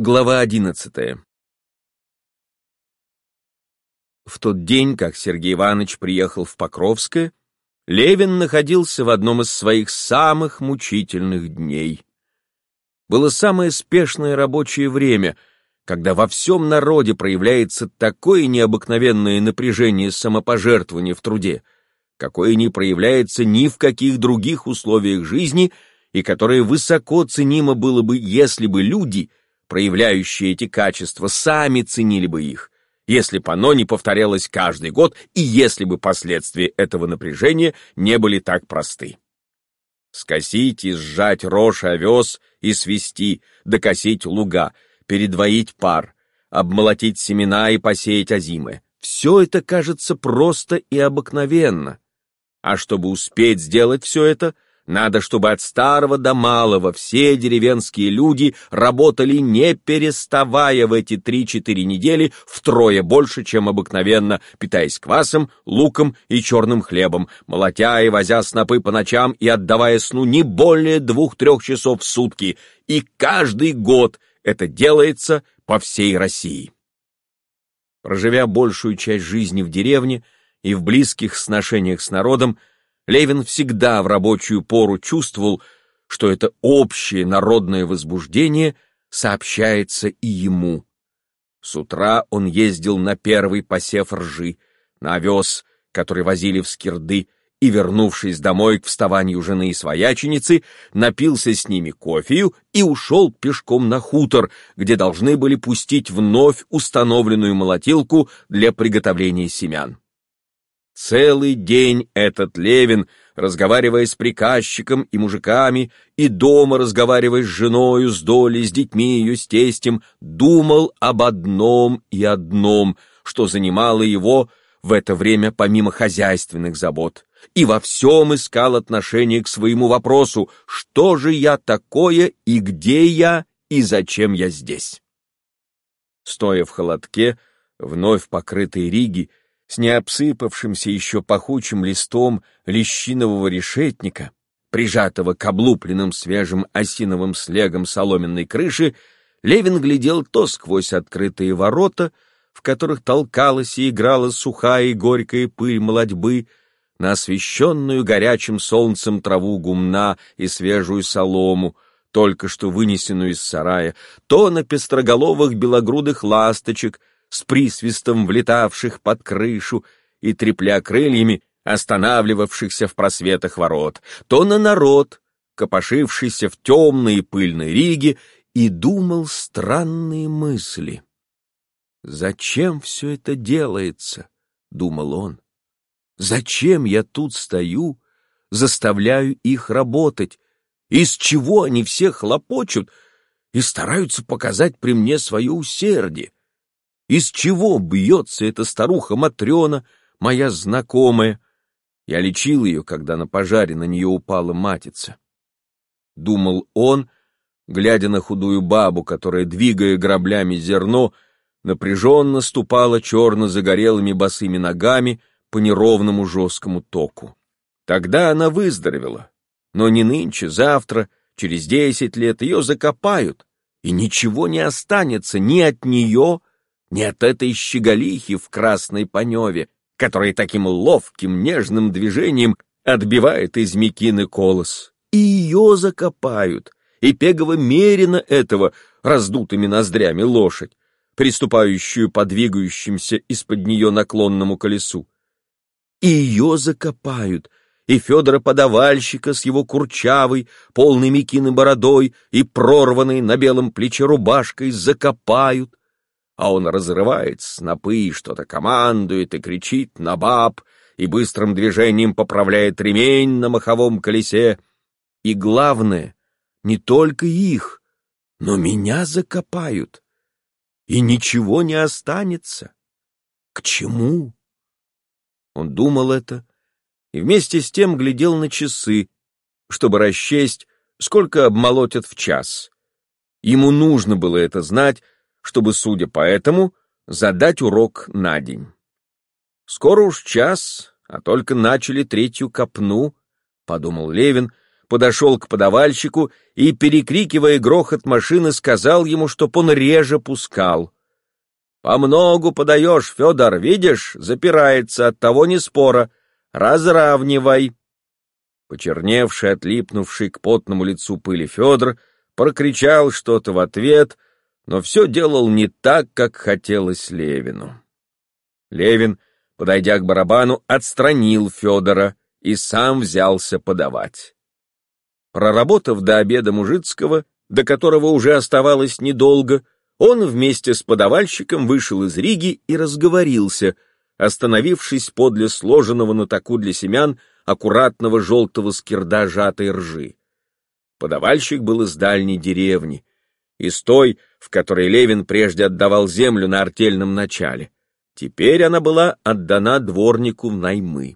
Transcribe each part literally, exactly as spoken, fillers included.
Глава одиннадцатая. В тот день, как Сергей Иванович приехал в Покровское, Левин находился в одном из своих самых мучительных дней. Было самое спешное рабочее время, когда во всем народе проявляется такое необыкновенное напряжение самопожертвования в труде, какое не проявляется ни в каких других условиях жизни и которое высоко ценимо было бы, если бы люди, проявляющие эти качества, сами ценили бы их, если бы оно не повторялось каждый год и если бы последствия этого напряжения не были так просты. Скосить и сжать рожь овес и свести, докосить луга, передвоить пар, обмолотить семена и посеять озимы — все это кажется просто и обыкновенно. А чтобы успеть сделать все это, надо, чтобы от старого до малого все деревенские люди работали, не переставая, в эти три-четыре недели втрое больше, чем обыкновенно, питаясь квасом, луком и черным хлебом, молотя и возя снопы по ночам и отдавая сну не более двух-трех часов в сутки. И каждый год это делается по всей России. Проживя большую часть жизни в деревне и в близких сношениях с народом, Левин всегда в рабочую пору чувствовал, что это общее народное возбуждение сообщается и ему. С утра он ездил на первый посев ржи, на овес, который возили в Скирды, и, вернувшись домой к вставанию жены и свояченицы, напился с ними кофею и ушел пешком на хутор, где должны были пустить вновь установленную молотилку для приготовления семян. Целый день этот Левин, разговаривая с приказчиком и мужиками, и дома разговаривая с женою, с долей, с детьми ее, с тестем, думал об одном и одном, что занимало его в это время помимо хозяйственных забот, и во всем искал отношение к своему вопросу: что же я такое, и где я, и зачем я здесь? Стоя в холодке, вновь покрытой риги, с необсыпавшимся еще пахучим листом лещинового решетника, прижатого к облупленным свежим осиновым слегом соломенной крыши, Левин глядел то сквозь открытые ворота, в которых толкалась и играла сухая и горькая пыль молодьбы, на освещенную горячим солнцем траву гумна и свежую солому, только что вынесенную из сарая, то на пестроголовых белогрудых ласточек, с присвистом влетавших под крышу и трепля крыльями, останавливавшихся в просветах ворот, то на народ, копошившийся в темной и пыльной риге, и думал странные мысли. «Зачем все это делается?» — думал он. «Зачем я тут стою, заставляю их работать? Из чего они все хлопочут и стараются показать при мне свое усердие? Из чего бьется эта старуха Матрена, моя знакомая? Я лечил ее, когда на пожаре на нее упала матица». Думал он, глядя на худую бабу, которая, двигая граблями зерно, напряженно ступала черно-загорелыми босыми ногами по неровному жесткому току. Тогда она выздоровела, но не нынче, завтра, через десять лет ее закопают, и ничего не останется ни от нее, ни от этой щеголихи в красной паневе, которая таким ловким, нежным движением отбивает из мекины колос. И ее закопают, и пегого мерина этого раздутыми ноздрями лошадь, приступающую по двигающимся из-под нее наклонному колесу. И ее закопают, и Федора Подавальщика с его курчавой, полной мекины бородой и прорванной на белом плече рубашкой закопают, а он разрывает снопы и что-то командует и кричит на баб, и быстрым движением поправляет ремень на маховом колесе. И главное, не только их, но меня закопают, и ничего не останется. К чему? Он думал это, и вместе с тем глядел на часы, чтобы расчесть, сколько обмолотят в час. Ему нужно было это знать, чтобы, судя по этому, задать урок на день. Скоро уж час, а только начали третью копну, — подумал Левин, подошел к подавальщику и, перекрикивая грохот машины, сказал ему, чтоб он реже пускал. «Помногу подаешь, Федор, видишь, запирается, оттого не спора. Разравнивай». Почерневший, отлипнувший к потному лицу пыли Федор прокричал что-то в ответ, но все делал не так, как хотелось Левину. Левин, подойдя к барабану, отстранил Федора и сам взялся подавать. Проработав до обеда мужицкого, до которого уже оставалось недолго, он вместе с подавальщиком вышел из Риги и разговорился, остановившись подле сложенного на таку для семян аккуратного желтого скирда жатой ржи. Подавальщик был из дальней деревни, из той, в которой Левин прежде отдавал землю на артельном начале. Теперь она была отдана дворнику в наймы.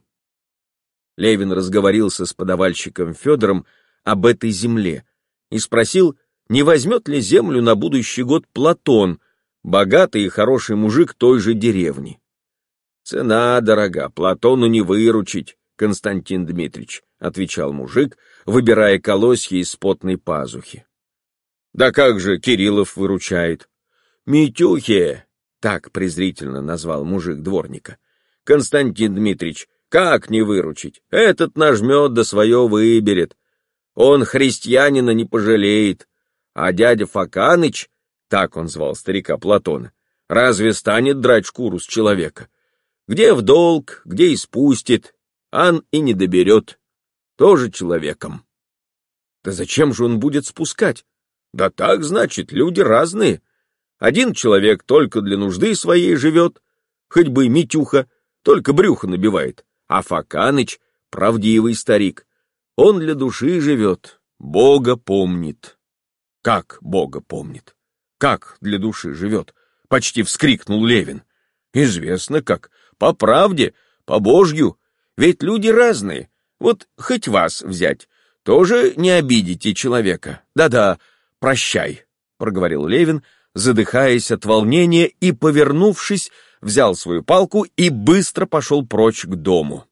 Левин разговорился с подавальщиком Федором об этой земле и спросил, не возьмет ли землю на будущий год Платон, богатый и хороший мужик той же деревни. «Цена дорога, Платону не выручить, Константин Дмитрич», — отвечал мужик, выбирая колосья из потной пазухи. «Да как же Кириллов выручает?» «Митюхе», — так презрительно назвал мужик дворника. «Константин Дмитрич, как не выручить? Этот нажмет да свое выберет. Он христианина не пожалеет. А дядя Факаныч, так он звал старика Платона, разве станет драть шкуру с человека? Где в долг, где испустит, ан и не доберет. Тоже человеком». «Да зачем же он будет спускать?» «Да так, значит, люди разные. Один человек только для нужды своей живет, хоть бы Митюха, только брюхо набивает, а Факаныч — правдивый старик. Он для души живет, Бога помнит». «Как Бога помнит? Как для души живет?» — почти вскрикнул Левин. «Известно как. По правде, по Божью. Ведь люди разные. Вот хоть вас взять, тоже не обидите человека. Да-да, прощай», — проговорил Левин, задыхаясь от волнения, и, повернувшись, взял свою палку и быстро пошел прочь к дому.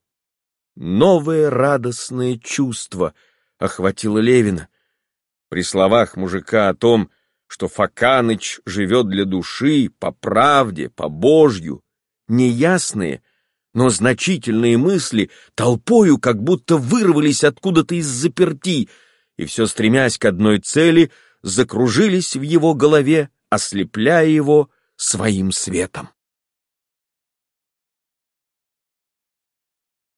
Новое радостное чувство охватило Левина. При словах мужика о том, что Факаныч живет для души, по правде, по Божью, неясные, но значительные мысли толпою как будто вырвались откуда-то из заперти, и все стремясь к одной цели, закружились в его голове, ослепляя его своим светом.